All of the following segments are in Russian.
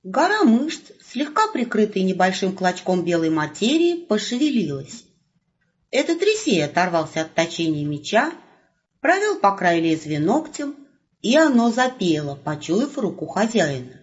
Гора мышц, слегка прикрытая небольшим клочком белой материи, пошевелилась. Этот Трисей оторвался от точения меча, провел по краю лезвия ногтем, и оно запело, почуяв руку хозяина.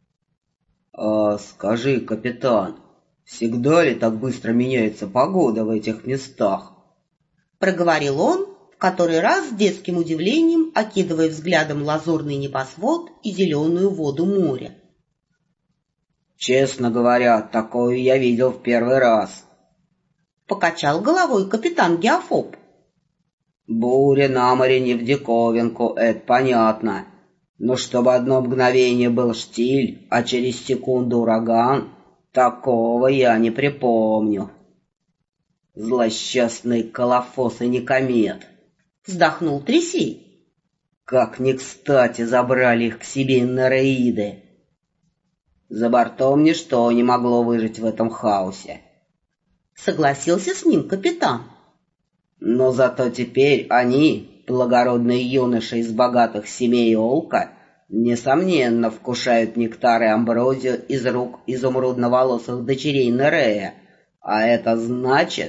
Скажи, капитан, всегда ли так быстро меняется погода в этих местах?» Проговорил он, в который раз с детским удивлением окидывая взглядом лазурный небосвод и зеленую воду моря. «Честно говоря, такое я видел в первый раз», — покачал головой капитан Геофоб. «Буря на море не в диковинку, это понятно. Но чтобы одно мгновение был штиль, а через секунду ураган, такого я не припомню. Злосчастные Колофос и Никомет», — вздохнул Трисей. «Как не кстати забрали их к себе Нереиды. За бортом ничто не могло выжить в этом хаосе». Согласился с ним капитан. «Но зато теперь они, благородные юноши из богатых семей Олка, несомненно вкушают нектар и амброзию из рук изумрудно-волосых дочерей Нерея. А это значит...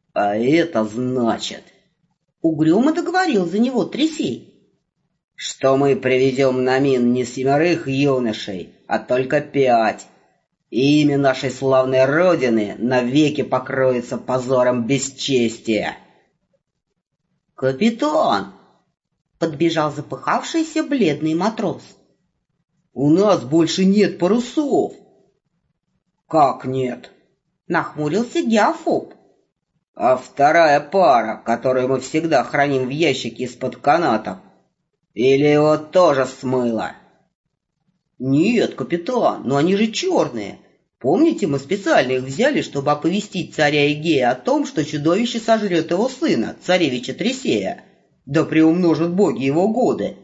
Угрюмо договорил за него Трисей. «Что мы привезем на Мин не 7 юношей, а только 5. И имя нашей славной родины навеки покроется позором бесчестия». «Капитан!» — подбежал запыхавшийся бледный матрос. «У нас больше нет парусов». «Как нет?» — нахмурился Геофоб. «А вторая пара, которую мы всегда храним в ящике из-под канатов, или его тоже смыло?» «Нет, капитан, но они же черные. Помните, мы специально их взяли, чтобы оповестить царя Эгея о том, что чудовище сожрет его сына, царевича Трисея. Да приумножат боги его годы».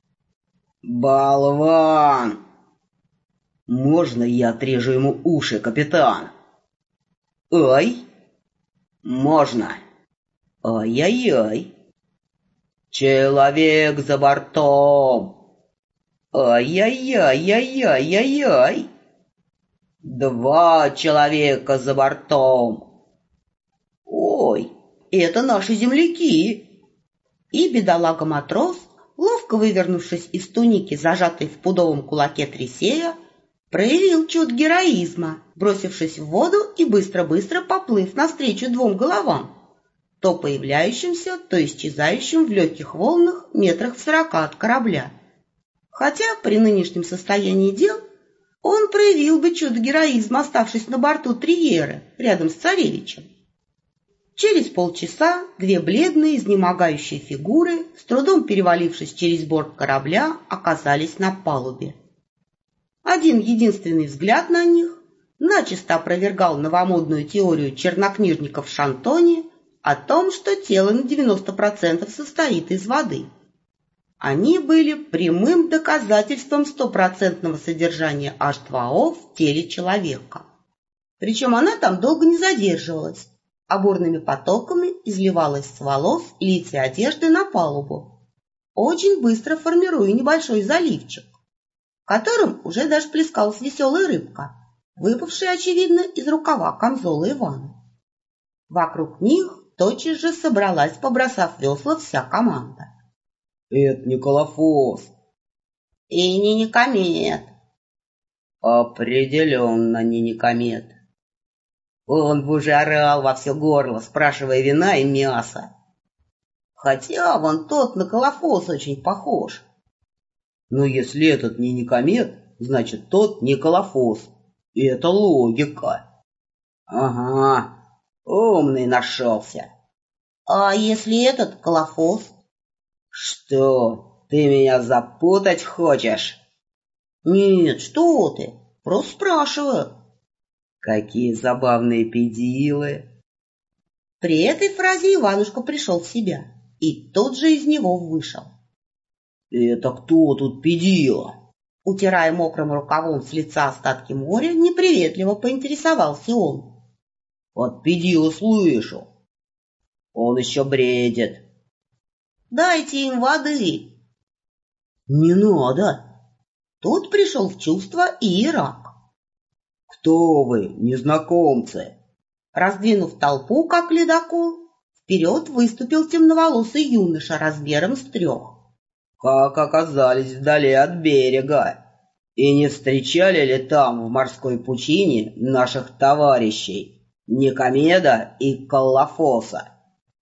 «Болван! Можно я отрежу ему уши, капитан?» «Ай!» «Можно!» «Ай-яй-яй!» «Человек за бортом!» «Ай-яй-яй-яй-яй-яй-яй!» 2 человека за бортом!» «Ой, это наши земляки!» И бедолага-матрос, ловко вывернувшись из туники, зажатой в пудовом кулаке Трисея, проявил чудо героизма, бросившись в воду и быстро-быстро поплыв навстречу 2 головам, то появляющимся, то исчезающим в легких волнах метрах в 40 от корабля. Хотя при нынешнем состоянии дел он проявил бы чудо героизма, оставшись на борту Триеры, рядом с царевичем. Через полчаса 2 бледные, изнемогающие фигуры, с трудом перевалившись через борт корабля, оказались на палубе. Один единственный взгляд на них начисто опровергал новомодную теорию чернокнижников Шантони о том, что тело на 90% состоит из воды. Они были прямым доказательством 100% содержания H2O в теле человека. Причем она там долго не задерживалась, а бурными потоками изливалась с волос, лиц и одежды на палубу, очень быстро формируя небольшой заливчик, в котором уже даже плескалась веселая рыбка, выпавшая, очевидно, из рукава камзола Ивана. Вокруг них тотчас же собралась, побросав весла, вся команда. «Это не Колофос». «И не Никомет». «Определенно не Никомет. Он бы уже орал во все горло, спрашивая вина и мяса. Хотя вон тот на Колофос очень похож». «Но если этот не Никомет, значит тот не Колофос. И это логика». «Ага, умный нашелся». «А если этот Колофос?» «Что, ты меня запутать хочешь?» «Нет, что ты, просто спрашиваю». «Какие забавные педилы!» При этой фразе Иванушка пришел в себя и тут же из него вышел. «Это кто тут педила?» Утирая мокрым рукавом с лица остатки моря, неприветливо поинтересовался он. «От педила слышу. Он еще бредит». «Дайте им воды». «Не надо». Тут пришел в чувство и Ирак. «Кто вы, незнакомцы?» Раздвинув толпу, как ледокол, вперед выступил темноволосый юноша размером с 3. «Как оказались вдали от берега? И не встречали ли там, в морской пучине, наших товарищей Никомеда и Коллафоса?»